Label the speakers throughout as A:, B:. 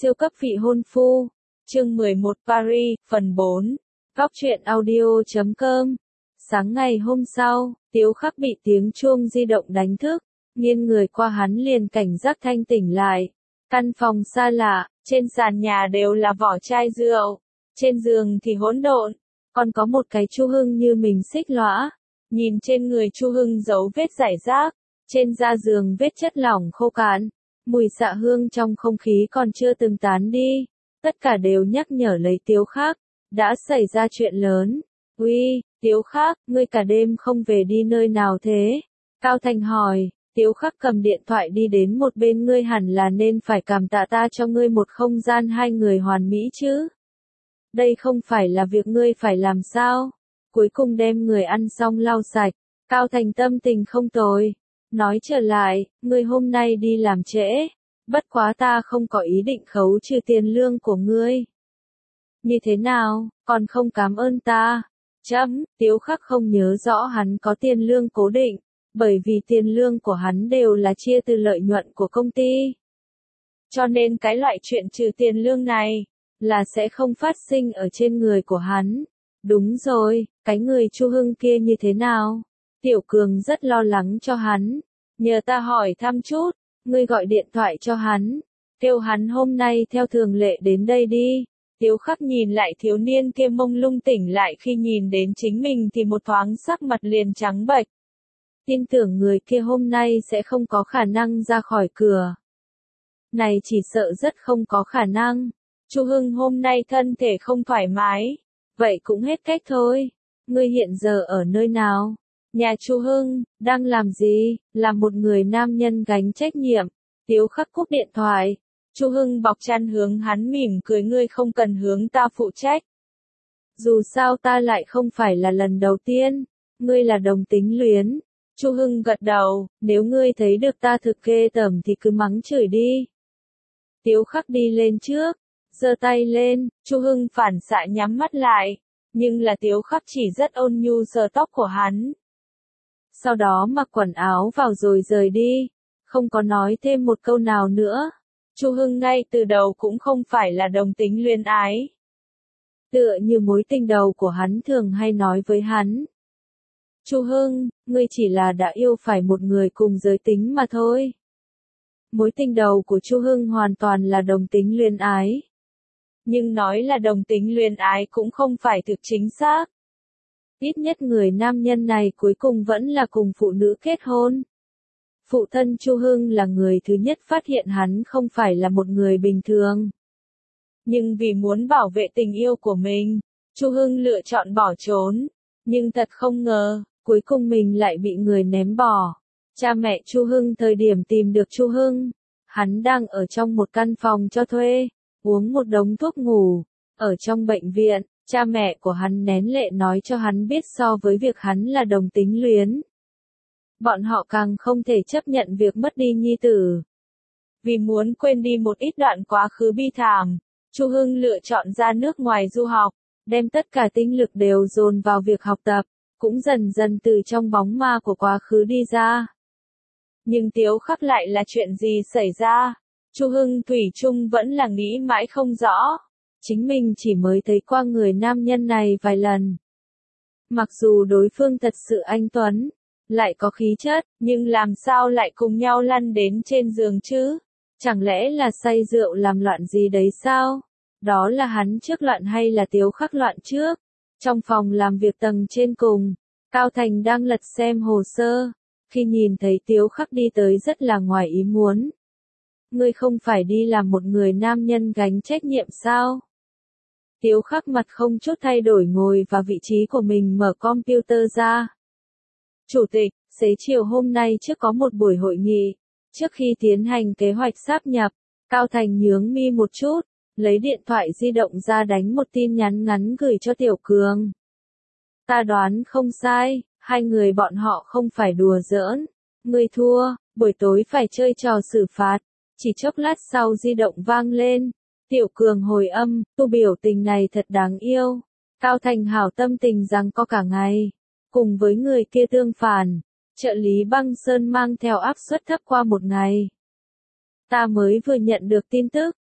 A: Siêu cấp vị hôn phu, chương 11 Paris, phần 4, Góc truyện audio.com. Sáng ngày hôm sau, Tiếu Khắc bị tiếng chuông di động đánh thức, nghiêng người qua hắn liền cảnh giác thanh tỉnh lại. Căn phòng xa lạ, trên sàn nhà đều là vỏ chai rượu, trên giường thì hỗn độn, còn có một cái Chu Hưng như mình xích lõa. Nhìn trên người Chu Hưng dấu vết rải rác, trên da giường vết chất lỏng khô cạn, mùi xạ hương trong không khí còn chưa từng tán đi, tất cả đều nhắc nhở lấy Tiếu Khắc, đã xảy ra chuyện lớn. Uy, Tiếu Khắc, ngươi cả đêm không về đi nơi nào thế? Cao Thành hỏi. Tiếu Khắc cầm điện thoại đi đến một bên, ngươi hẳn là nên phải cảm tạ ta cho ngươi một không gian hai người hoàn mỹ chứ. Đây không phải là việc ngươi phải làm sao? Cuối cùng đem người ăn xong lau sạch, Cao Thành tâm tình không tồi. Nói trở lại, ngươi hôm nay đi làm trễ, bất quá ta không có ý định khấu trừ tiền lương của ngươi. Như thế nào, còn không cảm ơn ta? Tiếu Khắc không nhớ rõ hắn có tiền lương cố định, bởi vì tiền lương của hắn đều là chia từ lợi nhuận của công ty. Cho nên cái loại chuyện trừ tiền lương này, là sẽ không phát sinh ở trên người của hắn. Đúng rồi, cái người Chu Hưng kia như thế nào? Tiểu Cường rất lo lắng cho hắn, nhờ ta hỏi thăm chút, ngươi gọi điện thoại cho hắn, kêu hắn hôm nay theo thường lệ đến đây đi. Tiếu Khắc nhìn lại thiếu niên kia mông lung tỉnh lại khi nhìn đến chính mình thì một thoáng sắc mặt liền trắng bệch. Tin tưởng người kia hôm nay sẽ không có khả năng ra khỏi cửa. Này chỉ sợ rất không có khả năng. Chu Hưng hôm nay thân thể không thoải mái, vậy cũng hết cách thôi. Ngươi hiện giờ ở nơi nào? Nhà Chu Hưng, đang làm gì? Là một người nam nhân gánh trách nhiệm. Tiếu Khắc cúp điện thoại. Chu Hưng bọc chăn hướng hắn mỉm cười, ngươi không cần hướng ta phụ trách. Dù sao ta lại không phải là lần đầu tiên, ngươi là đồng tính luyến. Chu Hưng gật đầu, nếu ngươi thấy được ta thực ghê tởm thì cứ mắng chửi đi. Tiếu Khắc đi lên trước, giơ tay lên, Chu Hưng phản xạ nhắm mắt lại, nhưng là Tiếu Khắc chỉ rất ôn nhu sờ tóc của hắn. Sau đó mặc quần áo vào rồi rời đi, không có nói thêm một câu nào nữa. Chu Hưng ngay từ đầu cũng không phải là đồng tính luyến ái. Tựa như mối tình đầu của hắn thường hay nói với hắn. Chu Hưng, ngươi chỉ là đã yêu phải một người cùng giới tính mà thôi. Mối tình đầu của Chu Hưng hoàn toàn là đồng tính luyến ái. Nhưng nói là đồng tính luyến ái cũng không phải thực chính xác. Ít nhất người nam nhân này cuối cùng vẫn là cùng phụ nữ kết hôn. Phụ thân Chu Hưng là người thứ nhất phát hiện hắn không phải là một người bình thường. Nhưng vì muốn bảo vệ tình yêu của mình, Chu Hưng lựa chọn bỏ trốn. Nhưng thật không ngờ, cuối cùng mình lại bị người ném bỏ. Cha mẹ Chu Hưng thời điểm tìm được Chu Hưng, hắn đang ở trong một căn phòng cho thuê, uống một đống thuốc ngủ. Ở trong bệnh viện, cha mẹ của hắn nén lệ nói cho hắn biết so với việc hắn là đồng tính luyến, bọn họ càng không thể chấp nhận việc mất đi nhi tử. Vì muốn quên đi một ít đoạn quá khứ bi thảm, Chu Hưng lựa chọn ra nước ngoài du học, đem tất cả tinh lực đều dồn vào việc học tập, cũng dần dần từ trong bóng ma của quá khứ đi ra. Nhưng Tiếu Khắc lại là chuyện gì xảy ra? Chu Hưng thủy chung vẫn là nghĩ mãi không rõ. Chính mình chỉ mới thấy qua người nam nhân này vài lần. Mặc dù đối phương thật sự anh tuấn, lại có khí chất, nhưng làm sao lại cùng nhau lăn đến trên giường chứ? Chẳng lẽ là say rượu làm loạn gì đấy sao? Đó là hắn trước loạn hay là Tiếu Khắc loạn trước? Trong phòng làm việc tầng trên cùng, Cao Thành đang lật xem hồ sơ. Khi nhìn thấy Tiếu Khắc đi tới rất là ngoài ý muốn. Ngươi không phải đi làm một người nam nhân gánh trách nhiệm sao? Tiếu Khắc mặt không chút thay đổi ngồi vào vị trí của mình, mở computer ra. Chủ tịch, xế chiều hôm nay trước có một buổi hội nghị. Trước khi tiến hành kế hoạch sáp nhập, Cao Thành nhướng mi một chút, lấy điện thoại di động ra đánh một tin nhắn ngắn gửi cho Tiểu Cường. Ta đoán không sai, hai người bọn họ không phải đùa giỡn. Ngươi thua, buổi tối phải chơi trò xử phạt. Chỉ chốc lát sau di động vang lên. Tiểu Cường hồi âm, tu biểu tình này thật đáng yêu. Cao Thành hảo tâm tình rằng có cả ngày. Cùng với người kia tương phản, trợ lý Băng Sơn mang theo áp suất thấp qua một ngày. Ta mới vừa nhận được tin tức,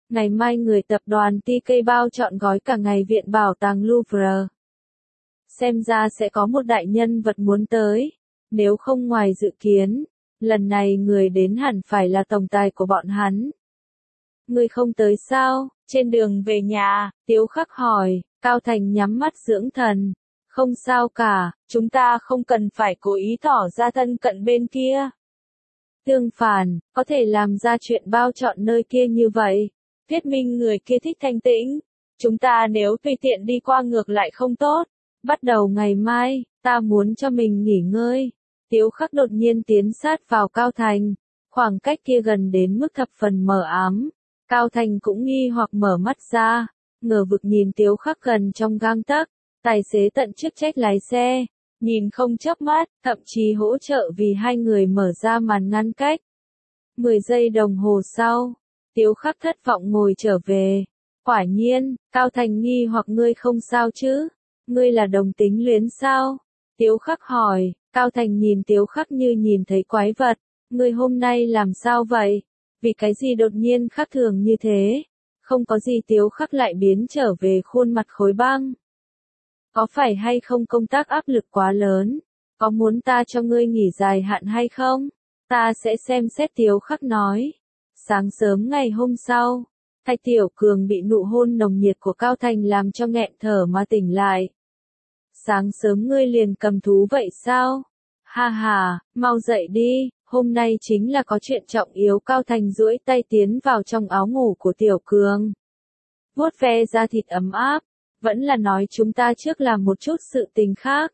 A: Ngày mai người tập đoàn TK bao trọn gói cả ngày viện bảo tàng Louvre. Xem ra sẽ có một đại nhân vật muốn tới. Nếu không ngoài dự kiến, lần này người đến hẳn phải là tổng tài của bọn hắn. Ngươi không tới sao? Trên đường về nhà, Tiếu Khắc hỏi, Cao Thành nhắm mắt dưỡng thần. Không sao cả, chúng ta không cần phải cố ý tỏ ra thân cận bên kia. Tương phản, có thể làm ra chuyện bao trọn nơi kia như vậy. Thuyết minh người kia thích thanh tĩnh. Chúng ta nếu tùy tiện đi qua ngược lại không tốt. Bắt đầu ngày mai, ta muốn cho mình nghỉ ngơi. Tiếu Khắc đột nhiên tiến sát vào Cao Thành. Khoảng cách kia gần đến mức thập phần mờ ám. Cao Thành cũng nghi hoặc mở mắt ra. Ngờ vực nhìn Tiếu Khắc gần trong gang tấc. Tài xế tận chức trách lái xe. Nhìn không chớp mắt, thậm chí hỗ trợ vì hai người mở ra màn ngăn cách. 10 giây đồng hồ sau, Tiếu Khắc thất vọng ngồi trở về. Quả nhiên, Cao Thành nghi hoặc ngươi không sao chứ? Ngươi là đồng tính luyến sao? Tiếu Khắc hỏi, Cao Thành nhìn Tiếu Khắc như nhìn thấy quái vật. Ngươi hôm nay làm sao vậy? Vì cái gì đột nhiên khác thường như thế? Không có gì. Tiếu Khắc lại biến trở về khuôn mặt khối băng. Có phải hay không công tác áp lực quá lớn? Có muốn ta cho ngươi nghỉ dài hạn hay không? Ta sẽ xem xét. Tiếu Khắc nói. Sáng sớm ngày hôm sau, Thạch Tiểu Cường bị nụ hôn nồng nhiệt của Cao Thành làm cho nghẹn thở mà tỉnh lại. Sáng sớm ngươi liền cầm thú vậy sao? Ha ha, mau dậy đi, hôm nay chính là có chuyện trọng yếu. Cao Thành duỗi tay tiến vào trong áo ngủ của Tiểu Cường. Vuốt ve da thịt ấm áp, vẫn là nói chúng ta trước làm một chút sự tình khác.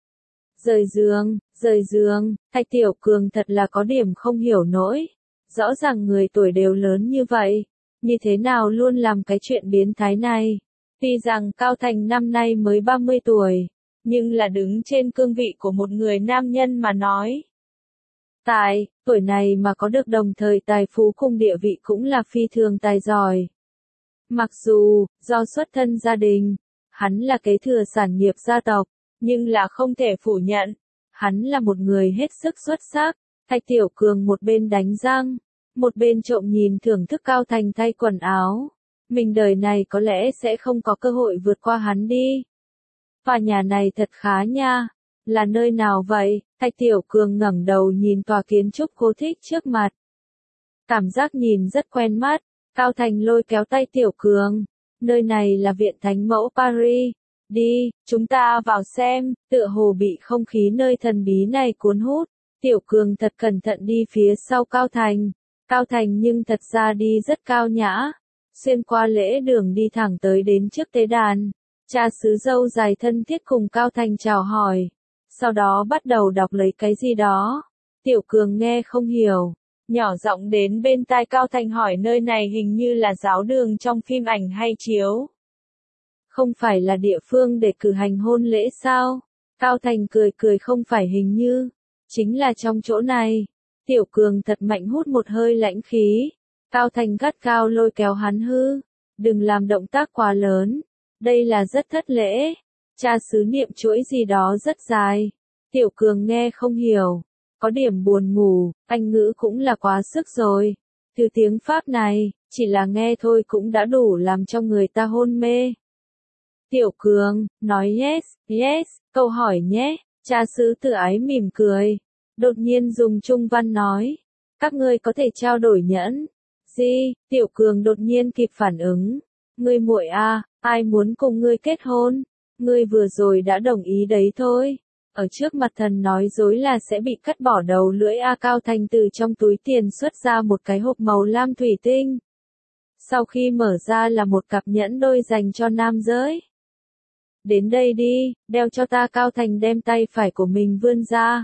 A: Rời giường, Thạch Tiểu Cường thật là có điểm không hiểu nổi. Rõ ràng người tuổi đều lớn như vậy, như thế nào luôn làm cái chuyện biến thái này. Tuy rằng Cao Thành năm nay mới 30 tuổi, nhưng là đứng trên cương vị của một người nam nhân mà nói. Tuổi này mà có được đồng thời tài phú cùng địa vị cũng là phi thường tài giỏi. Mặc dù, do xuất thân gia đình, hắn là kế thừa sản nghiệp gia tộc, nhưng là không thể phủ nhận, hắn là một người hết sức xuất sắc. Thạch Tiểu Cường một bên đánh răng, một bên trộm nhìn thưởng thức Cao Thành thay quần áo. Mình đời này có lẽ sẽ không có cơ hội vượt qua hắn đi. Tòa nhà này thật khá nha. Là nơi nào vậy? Thạch Tiểu Cường ngẩng đầu nhìn tòa kiến trúc cô thích trước mặt. Cảm giác nhìn rất quen mắt. Cao Thành lôi kéo tay Tiểu Cường. Nơi này là viện Thánh Mẫu Paris. Đi, chúng ta vào xem. Tựa hồ bị không khí nơi thần bí này cuốn hút. Tiểu Cường thật cẩn thận đi phía sau Cao Thành. Cao Thành nhưng thật ra đi rất cao nhã. Xuyên qua lễ đường đi thẳng tới đến trước tế đàn. Cha xứ dâu dài thân thiết cùng Cao Thành chào hỏi. Sau đó bắt đầu đọc lấy cái gì đó. Tiểu Cường nghe không hiểu. Nhỏ giọng đến bên tai Cao Thành hỏi nơi này hình như là giáo đường trong phim ảnh hay chiếu. Không phải là địa phương để cử hành hôn lễ sao? Cao Thành cười cười không phải hình như. Chính là trong chỗ này. Tiểu Cường thật mạnh hút một hơi lãnh khí. Cao Thành gắt cao lôi kéo hắn hư. Đừng làm động tác quá lớn. Đây là rất thất lễ. Cha xứ niệm chuỗi gì đó rất dài. Tiểu Cường nghe không hiểu. Có điểm buồn ngủ, Anh ngữ cũng là quá sức rồi. Từ tiếng Pháp này, chỉ là nghe thôi cũng đã đủ làm cho người ta hôn mê. Tiểu Cường, nói yes, yes, câu hỏi nhé. Cha xứ Tự Ái mỉm cười. Đột nhiên dùng Trung văn nói. Các ngươi có thể trao đổi nhẫn. Gì? Tiểu Cường đột nhiên kịp phản ứng. Ngươi muội à, ai muốn cùng ngươi kết hôn? Ngươi vừa rồi đã đồng ý đấy thôi. Ở trước mặt thần nói dối là sẽ bị cắt bỏ đầu lưỡi. Cao Thành từ trong túi tiền xuất ra một cái hộp màu lam thủy tinh. Sau khi mở ra là một cặp nhẫn đôi dành cho nam giới. Đến đây đi, đeo cho ta. Cao Thành đem tay phải của mình vươn ra.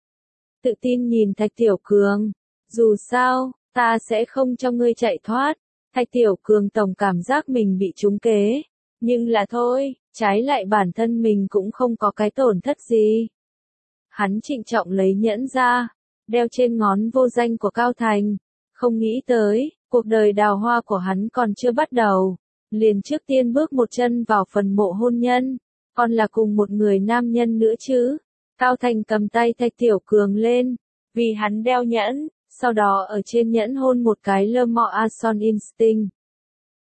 A: Tự tin nhìn Thạch Tiểu Cường. Dù sao, ta sẽ không cho ngươi chạy thoát. Thạch Tiểu Cường tổng cảm giác mình bị trúng kế. Nhưng là thôi, trái lại bản thân mình cũng không có cái tổn thất gì. Hắn trịnh trọng lấy nhẫn ra, đeo trên ngón vô danh của Cao Thành. Không nghĩ tới, cuộc đời đào hoa của hắn còn chưa bắt đầu. Liền trước tiên bước một chân vào phần mộ hôn nhân. Còn là cùng một người nam nhân nữa chứ. Cao Thành cầm tay Thạch Tiểu Cường lên. Vì hắn đeo nhẫn, sau đó ở trên nhẫn hôn một cái Le Mans Son Instinct.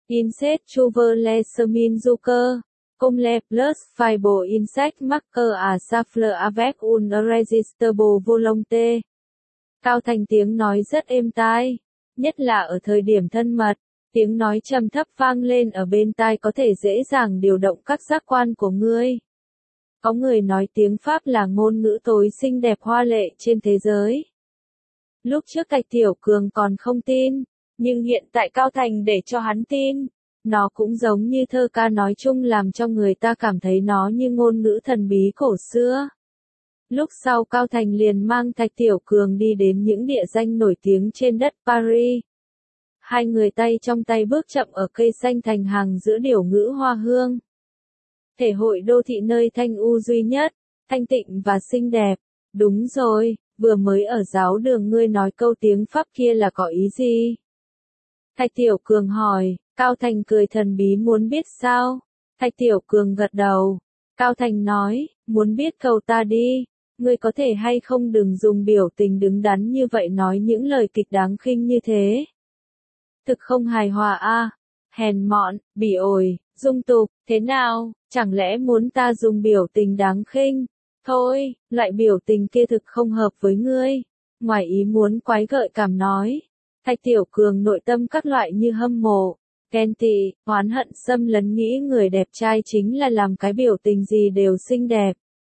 A: Insect Chuverle Semin Zucker. Comme les plus fiable insect marker à safle avec une irrésistible volonté. Cao Thành tiếng nói rất êm tai, nhất là ở thời điểm thân mật, tiếng nói trầm thấp vang lên ở bên tai có thể dễ dàng điều động các giác quan của ngươi. Có người nói tiếng Pháp là ngôn ngữ tối xinh đẹp hoa lệ trên thế giới. Lúc trước Thạch Tiểu Cường còn không tin, nhưng hiện tại Cao Thành để cho hắn tin. Nó cũng giống như thơ ca nói chung làm cho người ta cảm thấy nó như ngôn ngữ thần bí cổ xưa. Lúc sau Cao Thành liền mang Thạch Tiểu Cường đi đến những địa danh nổi tiếng trên đất Paris. Hai người tay trong tay bước chậm ở cây xanh thành hàng giữa điểu ngữ hoa hương. Thể hội đô thị nơi thanh u duy nhất, thanh tịnh và xinh đẹp. Đúng rồi, vừa mới ở giáo đường ngươi nói câu tiếng Pháp kia là có ý gì? Thạch Tiểu Cường hỏi. Cao Thành cười thần bí muốn biết sao? Thạch Tiểu Cường gật đầu. Cao Thành nói, muốn biết cầu ta đi, ngươi có thể hay không đừng dùng biểu tình đứng đắn như vậy nói những lời kịch đáng khinh như thế. Thực không hài hòa a, hèn mọn, bỉ ổi, dung tục, thế nào, chẳng lẽ muốn ta dùng biểu tình đáng khinh? Thôi, loại biểu tình kia thực không hợp với ngươi. Ngoài ý muốn quái gợi cảm nói. Thạch Tiểu Cường nội tâm các loại như hâm mộ. Ghen tị, oán hận xâm lấn nghĩ người đẹp trai chính là làm cái biểu tình gì đều xinh đẹp.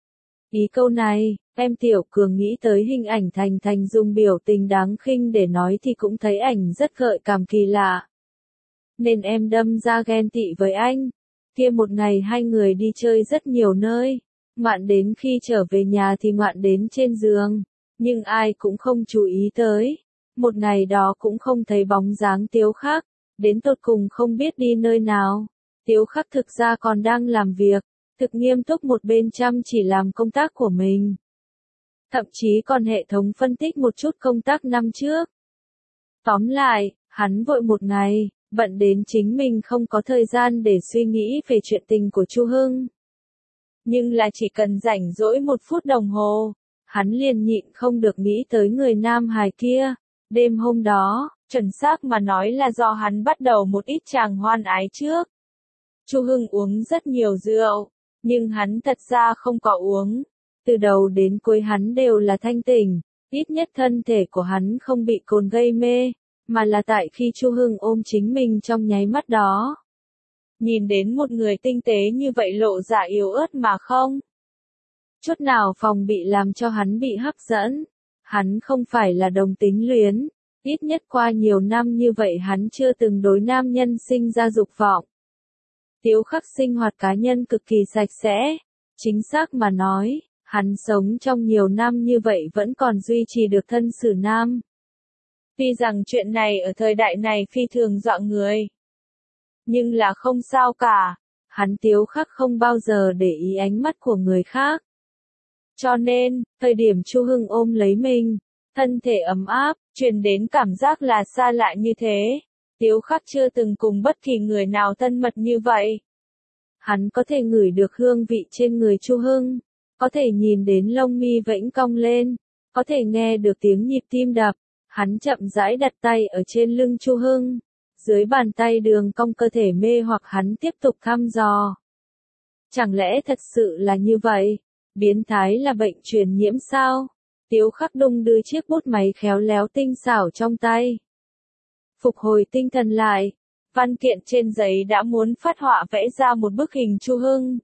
A: Ý câu này, em Tiểu Cường nghĩ tới hình ảnh Thành Thành dùng biểu tình đáng khinh để nói thì cũng thấy ảnh rất gợi cảm kỳ lạ. Nên em đâm ra ghen tị với anh. Kia một ngày hai người đi chơi rất nhiều nơi, ngoạn đến khi trở về nhà thì ngoạn đến trên giường, nhưng ai cũng không chú ý tới. Một ngày đó cũng không thấy bóng dáng Tiếu Khắc. Đến tột cùng không biết đi nơi nào. Tiếu Khắc thực ra còn đang làm việc, thực nghiêm túc một bên chăm chỉ làm công tác của mình. Thậm chí còn hệ thống phân tích một chút công tác năm trước. Tóm lại, hắn vội một ngày, bận đến chính mình không có thời gian để suy nghĩ về chuyện tình của Chu Hưng. Nhưng là chỉ cần rảnh rỗi 1 phút đồng hồ, hắn liền nhịn không được nghĩ tới người nam hài kia. Đêm hôm đó, chuẩn xác mà nói là do hắn bắt đầu một ít chàng hoan ái trước. Chu Hưng uống rất nhiều rượu, nhưng hắn thật ra không có uống. Từ đầu đến cuối hắn đều là thanh tỉnh, ít nhất thân thể của hắn không bị cồn gây mê, mà là tại khi Chu Hưng ôm chính mình trong nháy mắt đó. Nhìn đến một người tinh tế như vậy lộ ra yếu ớt mà không chút nào phòng bị làm cho hắn bị hấp dẫn. Hắn không phải là đồng tính luyến. Ít nhất qua nhiều năm như vậy hắn chưa từng đối nam nhân sinh ra dục vọng. Tiếu Khắc sinh hoạt cá nhân cực kỳ sạch sẽ. Chính xác mà nói, hắn sống trong nhiều năm như vậy vẫn còn duy trì được thân xử nam. Tuy rằng chuyện này ở thời đại này phi thường dọa người. Nhưng là không sao cả, hắn Tiếu Khắc không bao giờ để ý ánh mắt của người khác. Cho nên, thời điểm Chu Hưng ôm lấy mình, thân thể ấm áp, truyền đến cảm giác là xa lạ như thế. Tiếu Khắc chưa từng cùng bất kỳ người nào thân mật như vậy. Hắn có thể ngửi được hương vị trên người Chu Hưng, có thể nhìn đến lông mi vẫy cong lên, có thể nghe được tiếng nhịp tim đập. Hắn chậm rãi đặt tay ở trên lưng Chu Hưng, dưới bàn tay đường cong cơ thể mê hoặc hắn tiếp tục thăm dò. Chẳng lẽ thật sự là như vậy? Biến thái là bệnh truyền nhiễm sao? Tiếu Khắc đung đưa chiếc bút máy khéo léo tinh xảo trong tay. Phục hồi tinh thần lại, văn kiện trên giấy đã muốn phát họa vẽ ra một bức hình Chu Hưng.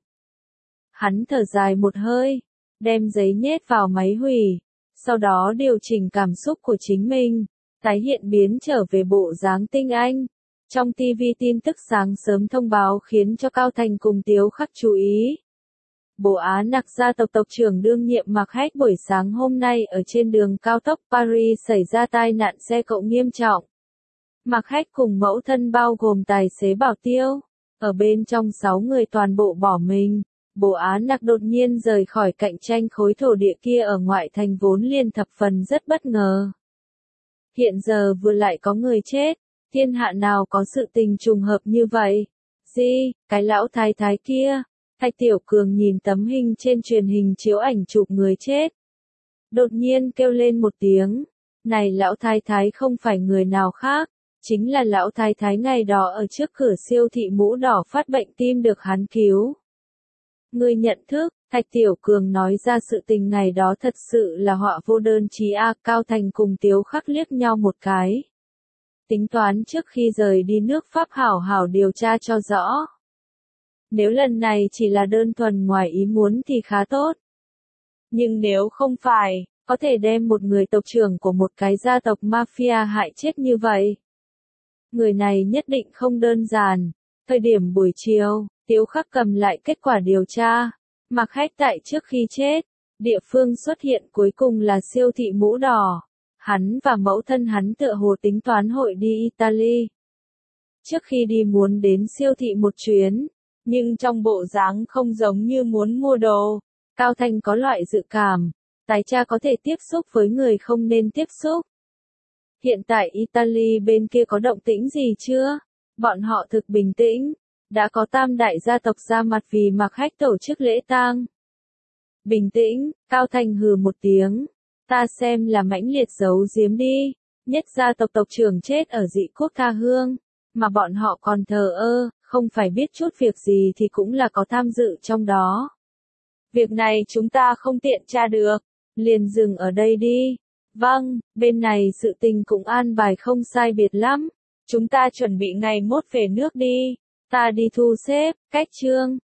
A: Hắn thở dài một hơi, đem giấy nhét vào máy hủy, sau đó điều chỉnh cảm xúc của chính mình, tái hiện biến trở về bộ dáng tinh anh. Trong TV tin tức sáng sớm thông báo khiến cho Cao Thành cùng Tiếu Khắc chú ý. Bộ Á Nặc gia tộc tộc trưởng đương nhiệm Mạc Hách buổi sáng hôm nay ở trên đường cao tốc Paris xảy ra tai nạn xe cộ nghiêm trọng. Mạc Hách cùng mẫu thân bao gồm tài xế Bảo Tiêu, ở bên trong 6 người toàn bộ bỏ mình. Bộ Á Nặc đột nhiên rời khỏi cạnh tranh khối thổ địa kia ở ngoại thành vốn liền thập phần rất bất ngờ. Hiện giờ vừa lại có người chết, thiên hạ nào có sự tình trùng hợp như vậy? Gì, cái lão thái thái kia? Thạch Tiểu Cường nhìn tấm hình trên truyền hình chiếu ảnh chụp người chết. Đột nhiên kêu lên một tiếng. Này lão thái thái không phải người nào khác, Chính là lão thái thái ngày đó ở trước cửa siêu thị mũ đỏ phát bệnh tim được hắn cứu. Ngươi nhận thức, Thạch Tiểu Cường nói ra sự tình ngày đó thật sự là họa vô đơn chí a. Cao Thành cùng Tiếu Khắc liếc nhau một cái. Tính toán trước khi rời đi nước Pháp hảo hảo điều tra cho rõ. Nếu lần này chỉ là đơn thuần ngoài ý muốn thì khá tốt. Nhưng nếu không phải, có thể đem một người tộc trưởng của một cái gia tộc mafia hại chết như vậy. Người này nhất định không đơn giản. Thời điểm buổi chiều, Tiếu Khắc cầm lại kết quả điều tra. Mặc Hách tại trước khi chết, địa phương xuất hiện cuối cùng là siêu thị mũ đỏ. Hắn và mẫu thân hắn tựa hồ tính toán hội đi Italy. Trước khi đi muốn đến siêu thị một chuyến, nhưng trong bộ dáng không giống như muốn mua đồ. Cao Thành có loại dự cảm, tài cha có thể tiếp xúc với người không nên tiếp xúc. Hiện tại Italy bên kia có động tĩnh gì chưa? Bọn họ thực bình tĩnh, đã có tam đại gia tộc ra mặt vì Mặc Hách tổ chức lễ tang. Bình tĩnh, Cao Thành hừ một tiếng, ta xem là mãnh liệt giấu giếm đi, nhất gia tộc tộc trưởng chết ở dị quốc tha hương, mà bọn họ còn thờ ơ, không phải biết chút việc gì thì cũng là có tham dự trong đó. Việc này chúng ta không tiện tra được, liền dừng ở đây đi. Vâng, bên này sự tình cũng an bài không sai biệt lắm, chúng ta chuẩn bị ngày mốt về nước đi, ta đi thu xếp, cách chương.